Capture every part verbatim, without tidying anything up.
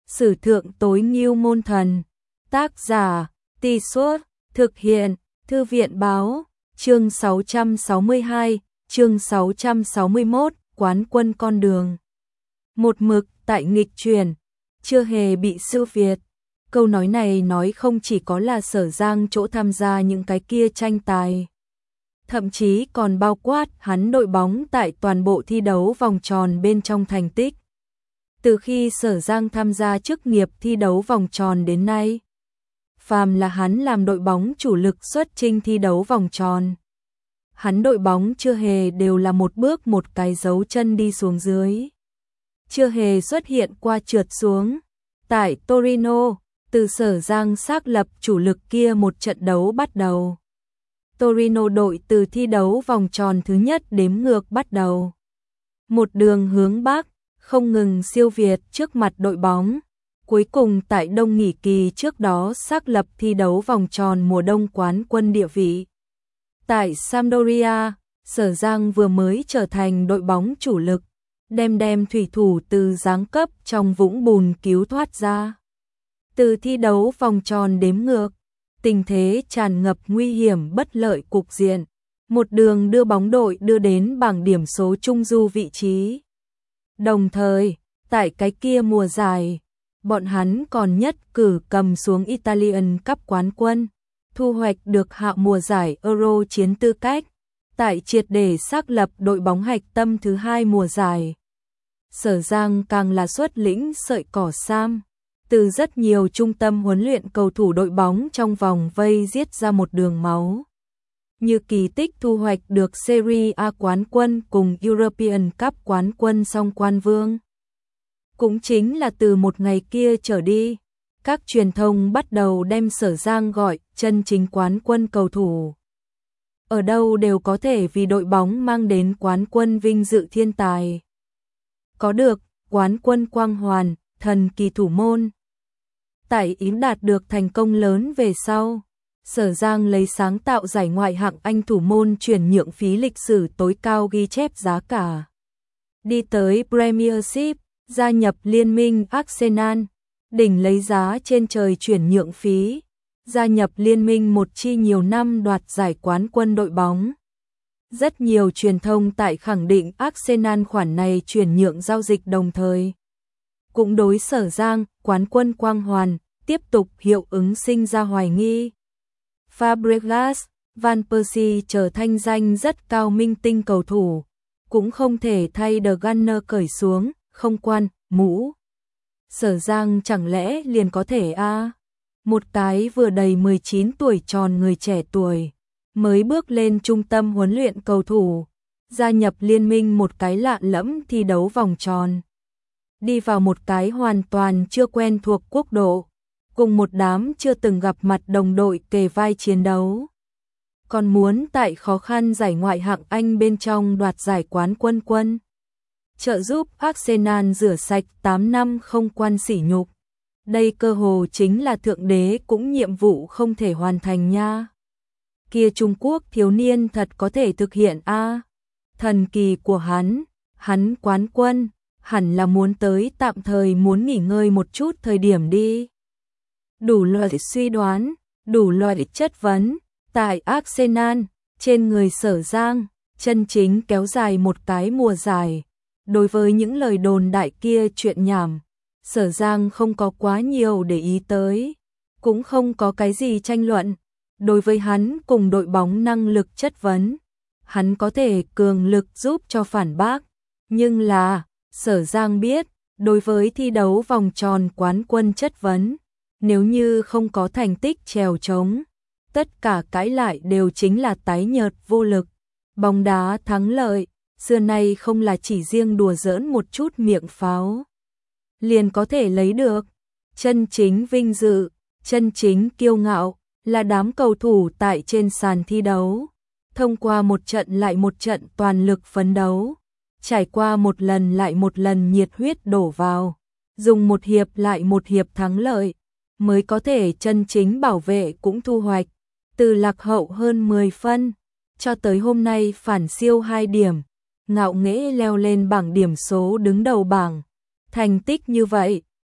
Sử thượng tối ngưu môn thần. Tác giả, Tì Suốt, thực hiện, Thư viện báo, chương sáu trăm sáu mươi hai, chương sáu trăm sáu mươi mốt, quán quân con đường. Một mực tại nghịch chuyển, chưa hề bị siêu việt. Câu nói này nói không chỉ có là Sở Giang chỗ tham gia những cái kia tranh tài, thậm chí còn bao quát hắn đội bóng tại toàn bộ thi đấu vòng tròn bên trong thành tích. Từ khi Sở Giang tham gia chức nghiệp thi đấu vòng tròn đến nay, phàm là hắn làm đội bóng chủ lực xuất chinh thi đấu vòng tròn, hắn đội bóng chưa hề đều là một bước một cái dấu chân đi xuống dưới. Chưa hề xuất hiện qua trượt xuống. Tại Torino, từ Sở Giang xác lập chủ lực kia một trận đấu bắt đầu, Torino đội từ thi đấu vòng tròn thứ nhất đếm ngược bắt đầu, một đường hướng Bắc, không ngừng siêu việt trước mặt đội bóng. Cuối cùng tại đông nghỉ kỳ trước đó xác lập thi đấu vòng tròn mùa đông quán quân địa vị. Tại Sampdoria, Sở Giang vừa mới trở thành đội bóng chủ lực, đem đem thủy thủ từ giáng cấp trong vũng bùn cứu thoát ra. Từ thi đấu vòng tròn đếm ngược, tình thế tràn ngập nguy hiểm bất lợi cục diện, một đường đưa bóng đội đưa đến bảng điểm số trung du vị trí. Đồng thời, tại cái kia mùa giải, bọn hắn còn nhất cử cầm xuống Italian Cup quán quân, thu hoạch được hạ mùa giải Euro chiến tư cách, tại triệt để xác lập đội bóng hạch tâm thứ hai mùa giải. Sở Giang càng là xuất lĩnh sợi cỏ sam, từ rất nhiều trung tâm huấn luyện cầu thủ đội bóng trong vòng vây giết ra một đường máu. Như kỳ tích thu hoạch được Serie A quán quân cùng European Cup quán quân song quan vương. Cũng chính là từ một ngày kia trở đi, các truyền thông bắt đầu đem Sở Giang gọi chân chính quán quân cầu thủ. Ở đâu đều có thể vì đội bóng mang đến quán quân vinh dự thiên tài. Có được quán quân quang hoàn, thần kỳ thủ môn. Tại Ý đạt được thành công lớn về sau, Sở Giang lấy sáng tạo giải ngoại hạng Anh thủ môn chuyển nhượng phí lịch sử tối cao ghi chép giá cả. Đi tới Premiership, gia nhập liên minh Arsenal, đỉnh lấy giá trên trời chuyển nhượng phí, gia nhập liên minh một chi nhiều năm đoạt giải quán quân đội bóng. Rất nhiều truyền thông tại khẳng định Arsenal khoản này chuyển nhượng giao dịch đồng thời. Cũng đối Sở Giang, quán quân quang hoàn, tiếp tục hiệu ứng sinh ra hoài nghi. Fabregas, Van Persie trở thành danh rất cao minh tinh cầu thủ, cũng không thể thay The Gunner cởi xuống, không quan, mũ. Sở Giang chẳng lẽ liền có thể a à? Một cái vừa đầy mười chín tuổi tròn người trẻ tuổi, mới bước lên trung tâm huấn luyện cầu thủ, gia nhập liên minh một cái lạ lẫm thi đấu vòng tròn. Đi vào một cái hoàn toàn chưa quen thuộc quốc độ, cùng một đám chưa từng gặp mặt đồng đội kề vai chiến đấu. Còn muốn tại khó khăn giải ngoại hạng Anh bên trong đoạt giải quán quân quân. Trợ giúp Arsenal rửa sạch tám năm không quan sỉ nhục. Đây cơ hồ chính là thượng đế cũng nhiệm vụ không thể hoàn thành nha. Kia Trung Quốc thiếu niên thật có thể thực hiện a à? Thần kỳ của hắn, hắn quán quân, hẳn là muốn tới tạm thời muốn nghỉ ngơi một chút thời điểm đi. Đủ loại suy đoán, đủ loại chất vấn, tại Arsenal, trên người Sở Giang, chân chính kéo dài một cái mùa giải. Đối với những lời đồn đại kia chuyện nhảm, Sở Giang không có quá nhiều để ý tới, cũng không có cái gì tranh luận. Đối với hắn cùng đội bóng năng lực chất vấn, hắn có thể cường lực giúp cho phản bác. Nhưng là, Sở Giang biết, đối với thi đấu vòng tròn quán quân chất vấn, nếu như không có thành tích trèo trống, tất cả cãi lại đều chính là tái nhợt vô lực. Bóng đá thắng lợi, xưa nay không là chỉ riêng đùa giỡn một chút miệng pháo liền có thể lấy được. Chân chính vinh dự, chân chính kiêu ngạo, là đám cầu thủ tại trên sàn thi đấu, thông qua một trận lại một trận toàn lực phấn đấu, trải qua một lần lại một lần nhiệt huyết đổ vào, dùng một hiệp lại một hiệp thắng lợi, mới có thể chân chính bảo vệ cũng thu hoạch, từ lạc hậu hơn mười phân, cho tới hôm nay phản siêu hai điểm, ngạo nghễ leo lên bảng điểm số đứng đầu bảng. Thành tích như vậy,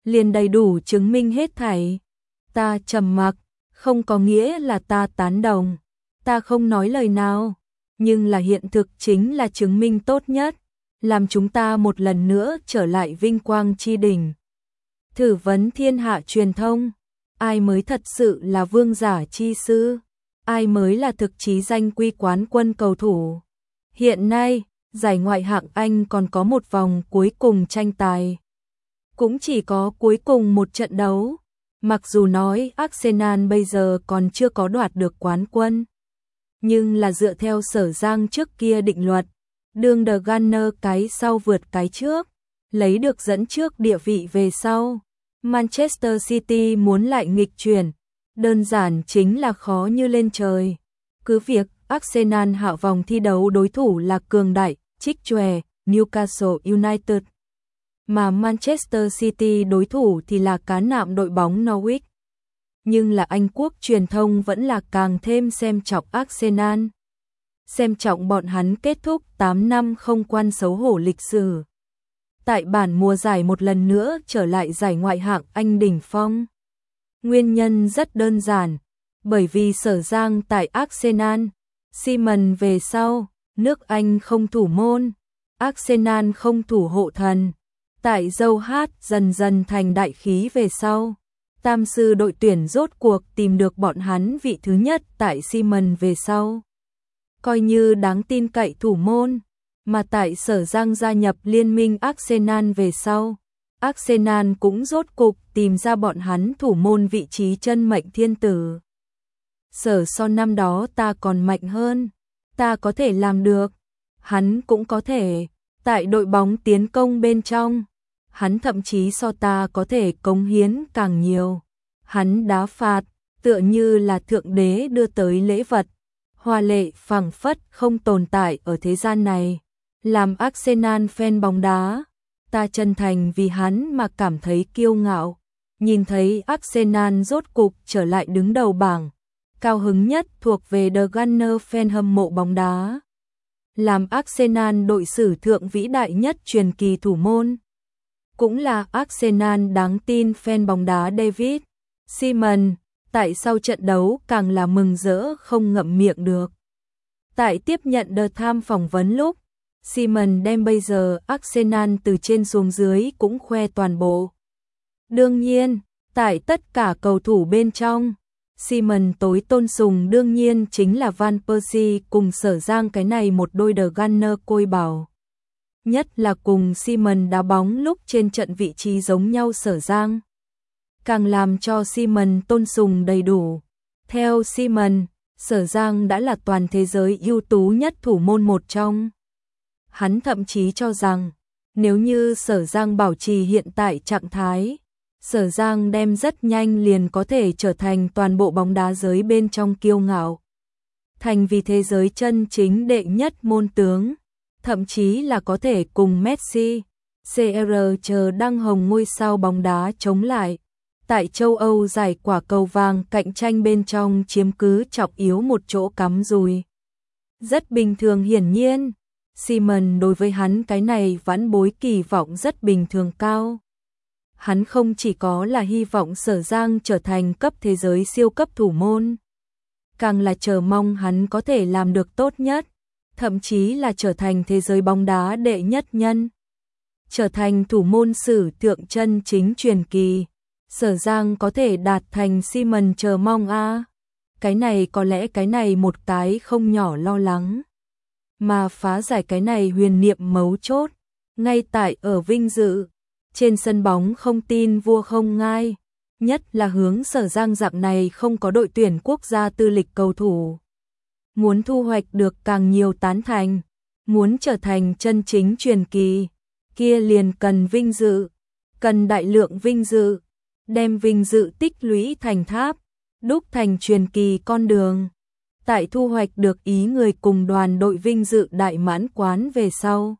liền đầy đủ chứng minh hết thảy. Ta trầm mặc, không có nghĩa là ta tán đồng, ta không nói lời nào, nhưng là hiện thực chính là chứng minh tốt nhất, làm chúng ta một lần nữa trở lại vinh quang chi đỉnh. Thử vấn thiên hạ truyền thông, ai mới thật sự là vương giả chi sư, ai mới là thực chí danh quy quán quân cầu thủ. Hiện nay, giải ngoại hạng Anh còn có một vòng cuối cùng tranh tài. Cũng chỉ có cuối cùng một trận đấu. Mặc dù nói Arsenal bây giờ còn chưa có đoạt được quán quân, nhưng là dựa theo Sở Giang trước kia định luật, đường The Gunner cái sau vượt cái trước, lấy được dẫn trước địa vị về sau. Manchester City muốn lại nghịch chuyển, đơn giản chính là khó như lên trời. Cứ việc Arsenal hạ vòng thi đấu đối thủ là cường đại, trích chòe, Newcastle United, mà Manchester City đối thủ thì là cá nạm đội bóng Norwich. Nhưng là Anh quốc truyền thông vẫn là càng thêm xem trọng Arsenal. Xem trọng bọn hắn kết thúc tám năm không quan xấu hổ lịch sử. Tại bản mùa giải một lần nữa trở lại giải ngoại hạng Anh đỉnh phong. Nguyên nhân rất đơn giản, bởi vì Sở Giang tại Arsenal, Simon về sau, nước Anh không thủ môn, Arsenal không thủ hộ thần. Tại dâu hát dần dần thành đại khí về sau, tam sư đội tuyển rốt cuộc tìm được bọn hắn vị thứ nhất tại Simon về sau. Coi như đáng tin cậy thủ môn, mà tại Sở Giang gia nhập liên minh Arsenal về sau, Arsenal cũng rốt cục tìm ra bọn hắn thủ môn vị trí chân mệnh thiên tử. Sở so năm đó ta còn mạnh hơn, ta có thể làm được, hắn cũng có thể, tại đội bóng tiến công bên trong. Hắn thậm chí so ta có thể cống hiến càng nhiều. Hắn đá phạt, tựa như là thượng đế đưa tới lễ vật. Hoa lệ phảng phất không tồn tại ở thế gian này. Làm Arsenal fan bóng đá, ta chân thành vì hắn mà cảm thấy kiêu ngạo. Nhìn thấy Arsenal rốt cục trở lại đứng đầu bảng. Cao hứng nhất thuộc về The Gunner fan hâm mộ bóng đá. Làm Arsenal đội sử thượng vĩ đại nhất truyền kỳ thủ môn. Cũng là Arsenal đáng tin fan bóng đá David Simon, tại sau trận đấu càng là mừng rỡ không ngậm miệng được. Tại tiếp nhận The Times phỏng vấn lúc, Simon đem bây giờ Arsenal từ trên xuống dưới cũng khoe toàn bộ. Đương nhiên, tại tất cả cầu thủ bên trong, Simon tối tôn sùng đương nhiên chính là Van Persie cùng Sở Giang cái này một đôi The Gunner côi bảo. Nhất là cùng Simon đá bóng lúc trên trận vị trí giống nhau Sở Giang. Càng làm cho Simon tôn sùng đầy đủ. Theo Simon, Sở Giang đã là toàn thế giới ưu tú nhất thủ môn một trong. Hắn thậm chí cho rằng, nếu như Sở Giang bảo trì hiện tại trạng thái, Sở Giang đem rất nhanh liền có thể trở thành toàn bộ bóng đá giới bên trong kiêu ngạo. Thành vì thế giới chân chính đệ nhất môn tướng. Thậm chí là có thể cùng Messi, xê rờ chờ đăng hồng ngôi sao bóng đá chống lại. Tại châu Âu giải quả cầu vàng cạnh tranh bên trong chiếm cứ trọng yếu một chỗ cắm rùi. Rất bình thường hiển nhiên, Simon đối với hắn cái này vãn bối kỳ vọng rất bình thường cao. Hắn không chỉ có là hy vọng Sở Giang trở thành cấp thế giới siêu cấp thủ môn, càng là chờ mong hắn có thể làm được tốt nhất. Thậm chí là trở thành thế giới bóng đá đệ nhất nhân. Trở thành thủ môn sử thượng chân chính truyền kỳ. Sở Giang có thể đạt thành Simon chờ mong a. À. Cái này có lẽ cái này một cái không nhỏ lo lắng. Mà phá giải cái này huyền niệm mấu chốt. Ngay tại ở vinh dự. Trên sân bóng không tin vua không ngai. Nhất là hướng Sở Giang dạng này không có đội tuyển quốc gia tư lịch cầu thủ. Muốn thu hoạch được càng nhiều tán thành, muốn trở thành chân chính truyền kỳ, kia liền cần vinh dự, cần đại lượng vinh dự, đem vinh dự tích lũy thành tháp, đúc thành truyền kỳ con đường. Tại thu hoạch được ý người cùng đoàn đội vinh dự đại mãn quán về sau.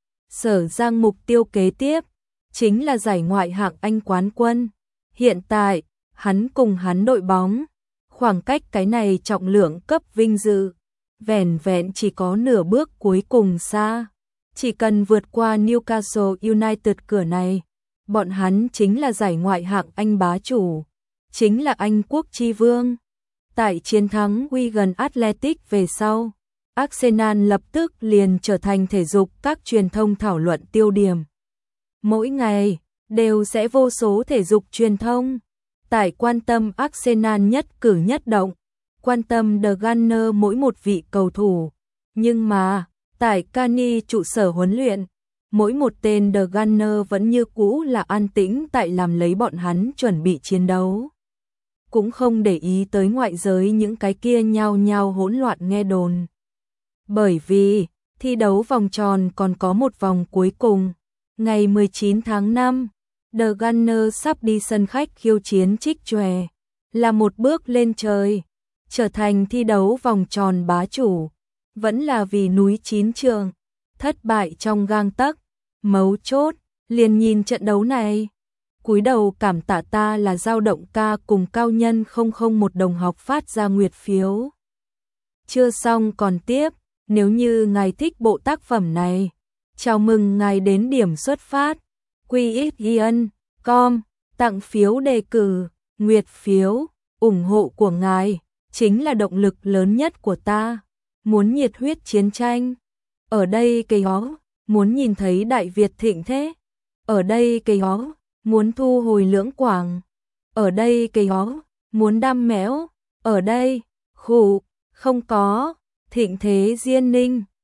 Sở Giang mục tiêu kế tiếp, chính là giải ngoại hạng Anh quán quân. Hiện tại, hắn cùng hắn đội bóng. Khoảng cách cái này trọng lượng cấp vinh dự, vẻn vẹn chỉ có nửa bước cuối cùng xa. Chỉ cần vượt qua Newcastle United cửa này, bọn hắn chính là giải ngoại hạng Anh bá chủ, chính là Anh quốc chi vương. Tại chiến thắng Wigan Athletic về sau, Arsenal lập tức liền trở thành thể dục các truyền thông thảo luận tiêu điểm. Mỗi ngày, đều sẽ vô số thể dục truyền thông tại quan tâm Arsenal nhất cử nhất động, quan tâm The Gunners mỗi một vị cầu thủ. Nhưng mà, tại Cani trụ sở huấn luyện, mỗi một tên The Gunners vẫn như cũ là an tĩnh tại làm lấy bọn hắn chuẩn bị chiến đấu. Cũng không để ý tới ngoại giới những cái kia nhao nhao hỗn loạn nghe đồn. Bởi vì, thi đấu vòng tròn còn có một vòng cuối cùng. Ngày mười chín tháng năm, The Gunners sắp đi sân khách khiêu chiến Trích Chòe, là một bước lên trời, trở thành thi đấu vòng tròn bá chủ. Vẫn là vì núi chín trường, thất bại trong gang tấc, mấu chốt, liền nhìn trận đấu này. Cúi đầu cảm tạ ta là dao động ca cùng cao nhân không không một đồng học phát ra nguyệt phiếu. Chưa xong còn tiếp, nếu như ngài thích bộ tác phẩm này, chào mừng ngài đến điểm xuất phát, quy ích giê en chấm com, tặng phiếu đề cử, nguyệt phiếu, ủng hộ của ngài, chính là động lực lớn nhất của ta. Muốn nhiệt huyết chiến tranh, ở đây cây ó, muốn nhìn thấy Đại Việt thịnh thế, ở đây cây ó, muốn thu hồi Lưỡng Quảng, ở đây cây ó, muốn đam mẽo, ở đây, khủ, không có, thịnh thế Diên Ninh.